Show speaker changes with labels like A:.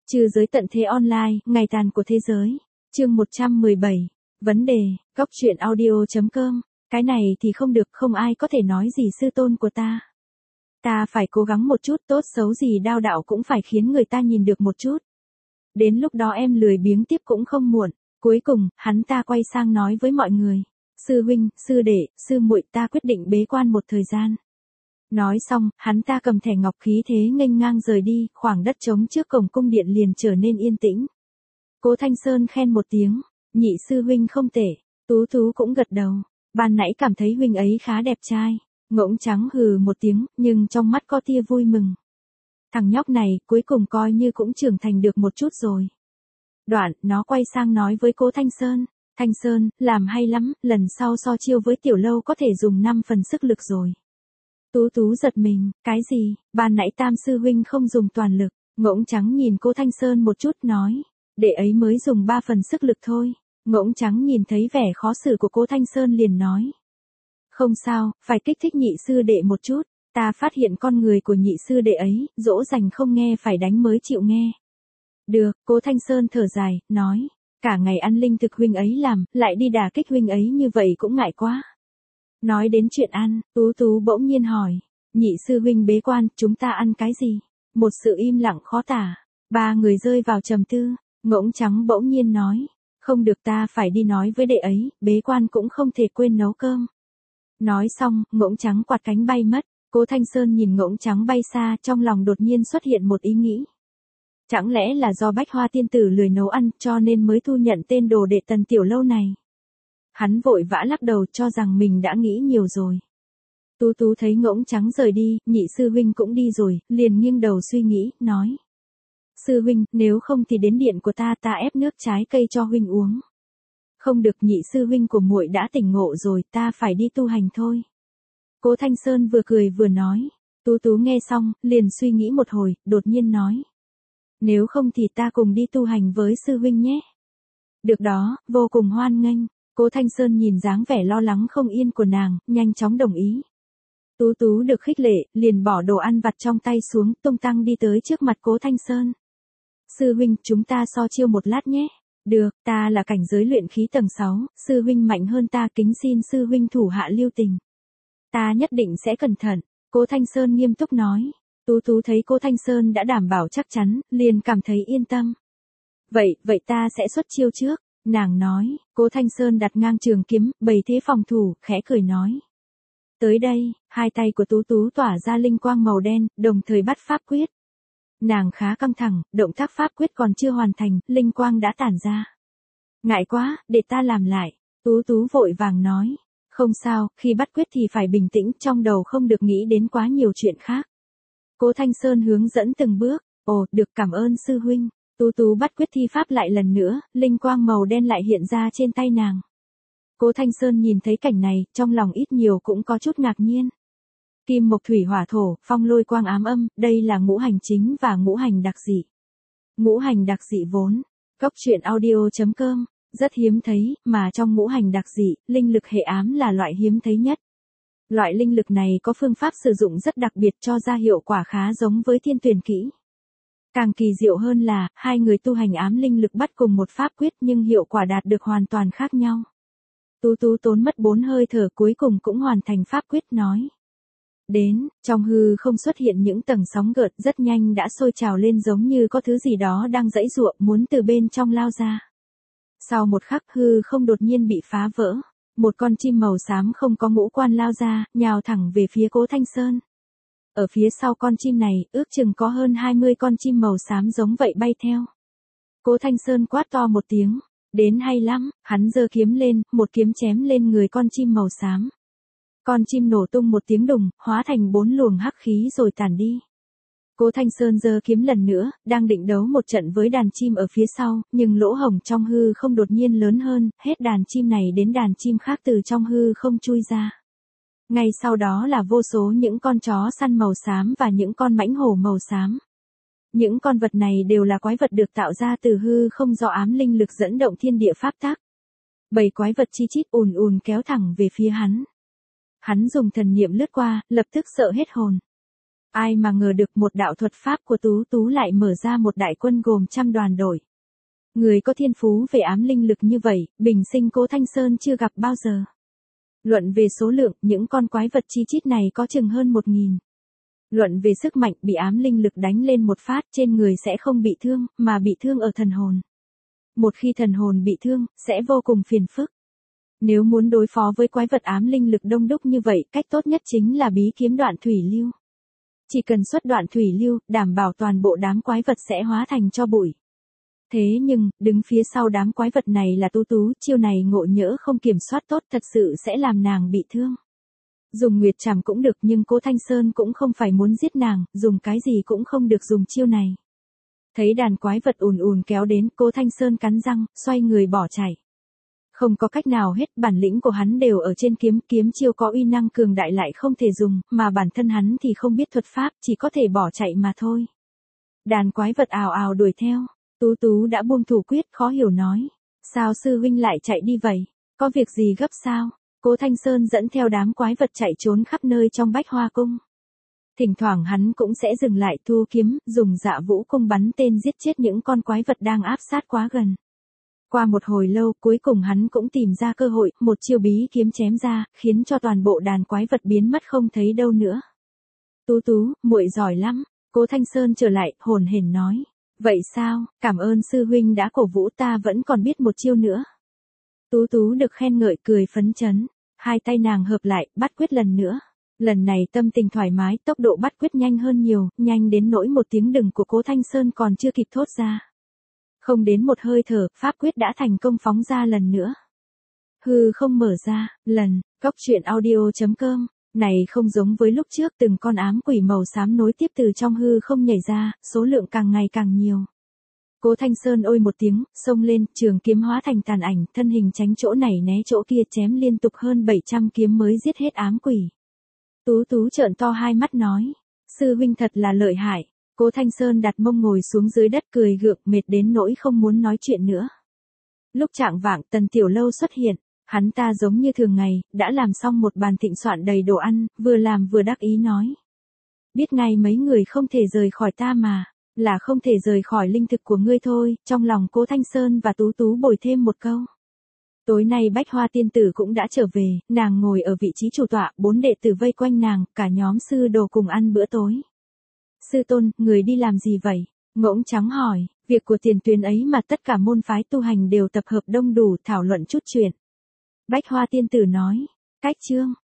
A: Trừ giới tận thế online, ngày tàn của thế giới. Chương 117. Vấn đề, góc truyện audio.com. Cái này thì không được, không ai có thể nói gì sư tôn của ta. Ta phải cố gắng một chút, tốt xấu gì đao đạo cũng phải khiến người ta nhìn được một chút. Đến lúc đó em lười biếng tiếp cũng không muộn. Cuối cùng, hắn ta quay sang nói với mọi người. Sư huynh, sư đệ, sư muội, ta quyết định bế quan một thời gian. Nói xong, hắn ta cầm thẻ ngọc khí thế nghênh ngang rời đi, khoảng đất trống trước cổng cung điện liền trở nên yên tĩnh. Cố Thanh Sơn khen một tiếng, nhị sư huynh không tệ, Tú Tú cũng gật đầu, ban nãy cảm thấy huynh ấy khá đẹp trai, Ngỗng Trắng hừ một tiếng, nhưng trong mắt có tia vui mừng. Thằng nhóc này, cuối cùng coi như cũng trưởng thành được một chút rồi. Đoạn, nó quay sang nói với Cố Thanh Sơn, Thanh Sơn, làm hay lắm, lần sau so chiêu với Tiểu Lâu có thể dùng 5 phần sức lực rồi. Tú Tú giật mình, cái gì, ban nãy Tam sư huynh không dùng toàn lực, Ngỗng Trắng nhìn Cố Thanh Sơn một chút nói, đệ ấy mới dùng 3 phần sức lực thôi. Ngỗng Trắng nhìn thấy vẻ khó xử của Cố Thanh Sơn liền nói, không sao, phải kích thích nhị sư đệ một chút, ta phát hiện con người của nhị sư đệ ấy, dỗ dành không nghe phải đánh mới chịu nghe. Được, Cố Thanh Sơn thở dài, nói, cả ngày ăn linh thực huynh ấy làm, lại đi đả kích huynh ấy như vậy cũng ngại quá. Nói đến chuyện ăn, Tú Tú bỗng nhiên hỏi, nhị sư huynh bế quan, chúng ta ăn cái gì? Một sự im lặng khó tả, ba người rơi vào trầm tư, Ngỗng Trắng bỗng nhiên nói, không được, ta phải đi nói với đệ ấy, bế quan cũng không thể quên nấu cơm. Nói xong, Ngỗng Trắng quạt cánh bay mất, Cố Thanh Sơn nhìn Ngỗng Trắng bay xa, trong lòng đột nhiên xuất hiện một ý nghĩ. Chẳng lẽ là do Bách Hoa tiên tử lười nấu ăn cho nên mới thu nhận tên đồ đệ Tần Tiểu Lâu này? Hắn vội vã lắc đầu cho rằng mình đã nghĩ nhiều rồi. Tú Tú thấy Ngỗng Trắng rời đi, nhị sư huynh cũng đi rồi, liền nghiêng đầu suy nghĩ, nói. Sư huynh, nếu không thì đến điện của ta ép nước trái cây cho huynh uống. Không được, nhị sư huynh của muội đã tỉnh ngộ rồi, ta phải đi tu hành thôi. Cố Thanh Sơn vừa cười vừa nói. Tú Tú nghe xong, liền suy nghĩ một hồi, đột nhiên nói. Nếu không thì ta cùng đi tu hành với sư huynh nhé. Được đó, vô cùng hoan nghênh. Cố Thanh Sơn nhìn dáng vẻ lo lắng không yên của nàng, nhanh chóng đồng ý. Tú Tú được khích lệ, liền bỏ đồ ăn vặt trong tay xuống, tung tăng đi tới trước mặt Cố Thanh Sơn. Sư huynh, chúng ta so chiêu một lát nhé. Được, ta là cảnh giới luyện khí tầng 6, sư huynh mạnh hơn ta, kính xin sư huynh thủ hạ lưu tình. Ta nhất định sẽ cẩn thận, Cố Thanh Sơn nghiêm túc nói. Tú Tú thấy Cố Thanh Sơn đã đảm bảo chắc chắn, liền cảm thấy yên tâm. Vậy ta sẽ xuất chiêu trước, nàng nói. Cố Thanh Sơn đặt ngang trường kiếm, bày thế phòng thủ, khẽ cười nói. Tới đây, hai tay của Tú Tú tỏa ra linh quang màu đen, đồng thời bắt pháp quyết. Nàng khá căng thẳng, động tác pháp quyết còn chưa hoàn thành, linh quang đã tản ra. Ngại quá, để ta làm lại. Tú Tú vội vàng nói. Không sao, khi bắt quyết thì phải bình tĩnh, trong đầu không được nghĩ đến quá nhiều chuyện khác. Cố Thanh Sơn hướng dẫn từng bước. Ồ, được, cảm ơn sư huynh. Tú Tú bắt quyết thi pháp lại lần nữa, linh quang màu đen lại hiện ra trên tay nàng. Cố Thanh Sơn nhìn thấy cảnh này, trong lòng ít nhiều cũng có chút ngạc nhiên. Kim mộc thủy hỏa thổ, phong lôi quang ám âm, đây là ngũ hành chính và ngũ hành đặc dị. Ngũ hành đặc dị vốn, góc truyện audio.com, rất hiếm thấy, mà trong ngũ hành đặc dị, linh lực hệ ám là loại hiếm thấy nhất. Loại linh lực này có phương pháp sử dụng rất đặc biệt cho ra hiệu quả khá giống với thiên tuyển kỹ. Càng kỳ diệu hơn là, hai người tu hành ám linh lực bắt cùng một pháp quyết nhưng hiệu quả đạt được hoàn toàn khác nhau. Tú Tú tốn mất 4 hơi thở cuối cùng cũng hoàn thành pháp quyết nói. Đến, trong hư không xuất hiện những tầng sóng gợn rất nhanh đã sôi trào lên giống như có thứ gì đó đang giãy giụa muốn từ bên trong lao ra. Sau một khắc hư không đột nhiên bị phá vỡ, một con chim màu xám không có ngũ quan lao ra, nhào thẳng về phía Cố Thanh Sơn. Ở phía sau con chim này, ước chừng có hơn 20 con chim màu xám giống vậy bay theo. Cố Thanh Sơn quát to một tiếng, đến hay lắm, hắn giơ kiếm lên, một kiếm chém lên người con chim màu xám. Con chim nổ tung một tiếng đùng, hóa thành 4 luồng hắc khí rồi tản đi. Cố Thanh Sơn giơ kiếm lần nữa, đang định đấu một trận với đàn chim ở phía sau, nhưng lỗ hổng trong hư không đột nhiên lớn hơn, hết đàn chim này đến đàn chim khác từ trong hư không chui ra. Ngay sau đó là vô số những con chó săn màu xám và những con mãnh hổ màu xám. Những con vật này đều là quái vật được tạo ra từ hư không do ám linh lực dẫn động thiên địa pháp tắc. 7 quái vật chi chít ùn ùn kéo thẳng về phía hắn. Hắn dùng thần niệm lướt qua, lập tức sợ hết hồn. Ai mà ngờ được một đạo thuật pháp của Tú Tú lại mở ra một đại quân gồm trăm đoàn đội. Người có thiên phú về ám linh lực như vậy, bình sinh Cố Thanh Sơn chưa gặp bao giờ. Luận về số lượng, những con quái vật chi chít này có chừng hơn 1.000. Luận về sức mạnh, bị ám linh lực đánh lên một phát trên người sẽ không bị thương, mà bị thương ở thần hồn. Một khi thần hồn bị thương, sẽ vô cùng phiền phức. Nếu muốn đối phó với quái vật ám linh lực đông đúc như vậy, cách tốt nhất chính là bí kiếm đoạn thủy lưu. Chỉ cần xuất đoạn thủy lưu, đảm bảo toàn bộ đám quái vật sẽ hóa thành tro bụi. Thế nhưng, đứng phía sau đám quái vật này là Tú Tú, chiêu này ngộ nhỡ không kiểm soát tốt thật sự sẽ làm nàng bị thương. Dùng nguyệt trảm cũng được nhưng Cố Thanh Sơn cũng không phải muốn giết nàng, dùng cái gì cũng không được dùng chiêu này. Thấy đàn quái vật ùn ùn kéo đến, Cố Thanh Sơn cắn răng, xoay người bỏ chạy. Không có cách nào hết, bản lĩnh của hắn đều ở trên kiếm, kiếm chiêu có uy năng cường đại lại không thể dùng, mà bản thân hắn thì không biết thuật pháp, chỉ có thể bỏ chạy mà thôi. Đàn quái vật ào ào đuổi theo, Tú Tú đã buông thủ quyết, khó hiểu nói. Sao sư huynh lại chạy đi vậy? Có việc gì gấp sao? Cố Thanh Sơn dẫn theo đám quái vật chạy trốn khắp nơi trong Bách Hoa Cung. Thỉnh thoảng hắn cũng sẽ dừng lại thu kiếm, dùng Dạ Vũ cung bắn tên giết chết những con quái vật đang áp sát quá gần. Qua một hồi lâu, cuối cùng hắn cũng tìm ra cơ hội, một chiêu bí kiếm chém ra, khiến cho toàn bộ đàn quái vật biến mất không thấy đâu nữa. Tú Tú, muội giỏi lắm. Cố Thanh Sơn trở lại, hồn hển nói. Vậy sao, cảm ơn sư huynh đã cổ vũ, ta vẫn còn biết một chiêu nữa. Tú Tú được khen ngợi cười phấn chấn, hai tay nàng hợp lại, bắt quyết lần nữa. Lần này tâm tình thoải mái, tốc độ bắt quyết nhanh hơn nhiều, nhanh đến nỗi một tiếng đừng của Cố Thanh Sơn còn chưa kịp thốt ra. Không đến một hơi thở, pháp quyết đã thành công phóng ra lần nữa. Hư không mở ra, lần, góc truyện audio.com, này không giống với lúc trước từng con ám quỷ màu xám nối tiếp từ trong hư không nhảy ra, số lượng càng ngày càng nhiều. Cố Thanh Sơn ôi một tiếng, xông lên, trường kiếm hóa thành tàn ảnh, thân hình tránh chỗ này né chỗ kia chém liên tục hơn 700 kiếm mới giết hết ám quỷ. Tú Tú trợn to hai mắt nói, sư huynh thật là lợi hại. Cố Thanh Sơn đặt mông ngồi xuống dưới đất cười gượng, mệt đến nỗi không muốn nói chuyện nữa. Lúc chạng vạng, Tần Tiểu Lâu xuất hiện, hắn ta giống như thường ngày, đã làm xong một bàn thịnh soạn đầy đồ ăn, vừa làm vừa đắc ý nói. Biết ngay mấy người không thể rời khỏi ta mà, là không thể rời khỏi linh thực của ngươi thôi, trong lòng Cố Thanh Sơn và Tú Tú bồi thêm một câu. Tối nay Bách Hoa tiên tử cũng đã trở về, nàng ngồi ở vị trí chủ tọa, 4 đệ tử vây quanh nàng, cả nhóm sư đồ cùng ăn bữa tối. Sư tôn, người đi làm gì vậy? Ngỗng trắng hỏi, việc của tiền tuyến ấy mà tất cả môn phái tu hành đều tập hợp đông đủ thảo luận chút chuyện. Bách Hoa tiên tử nói, cách chương,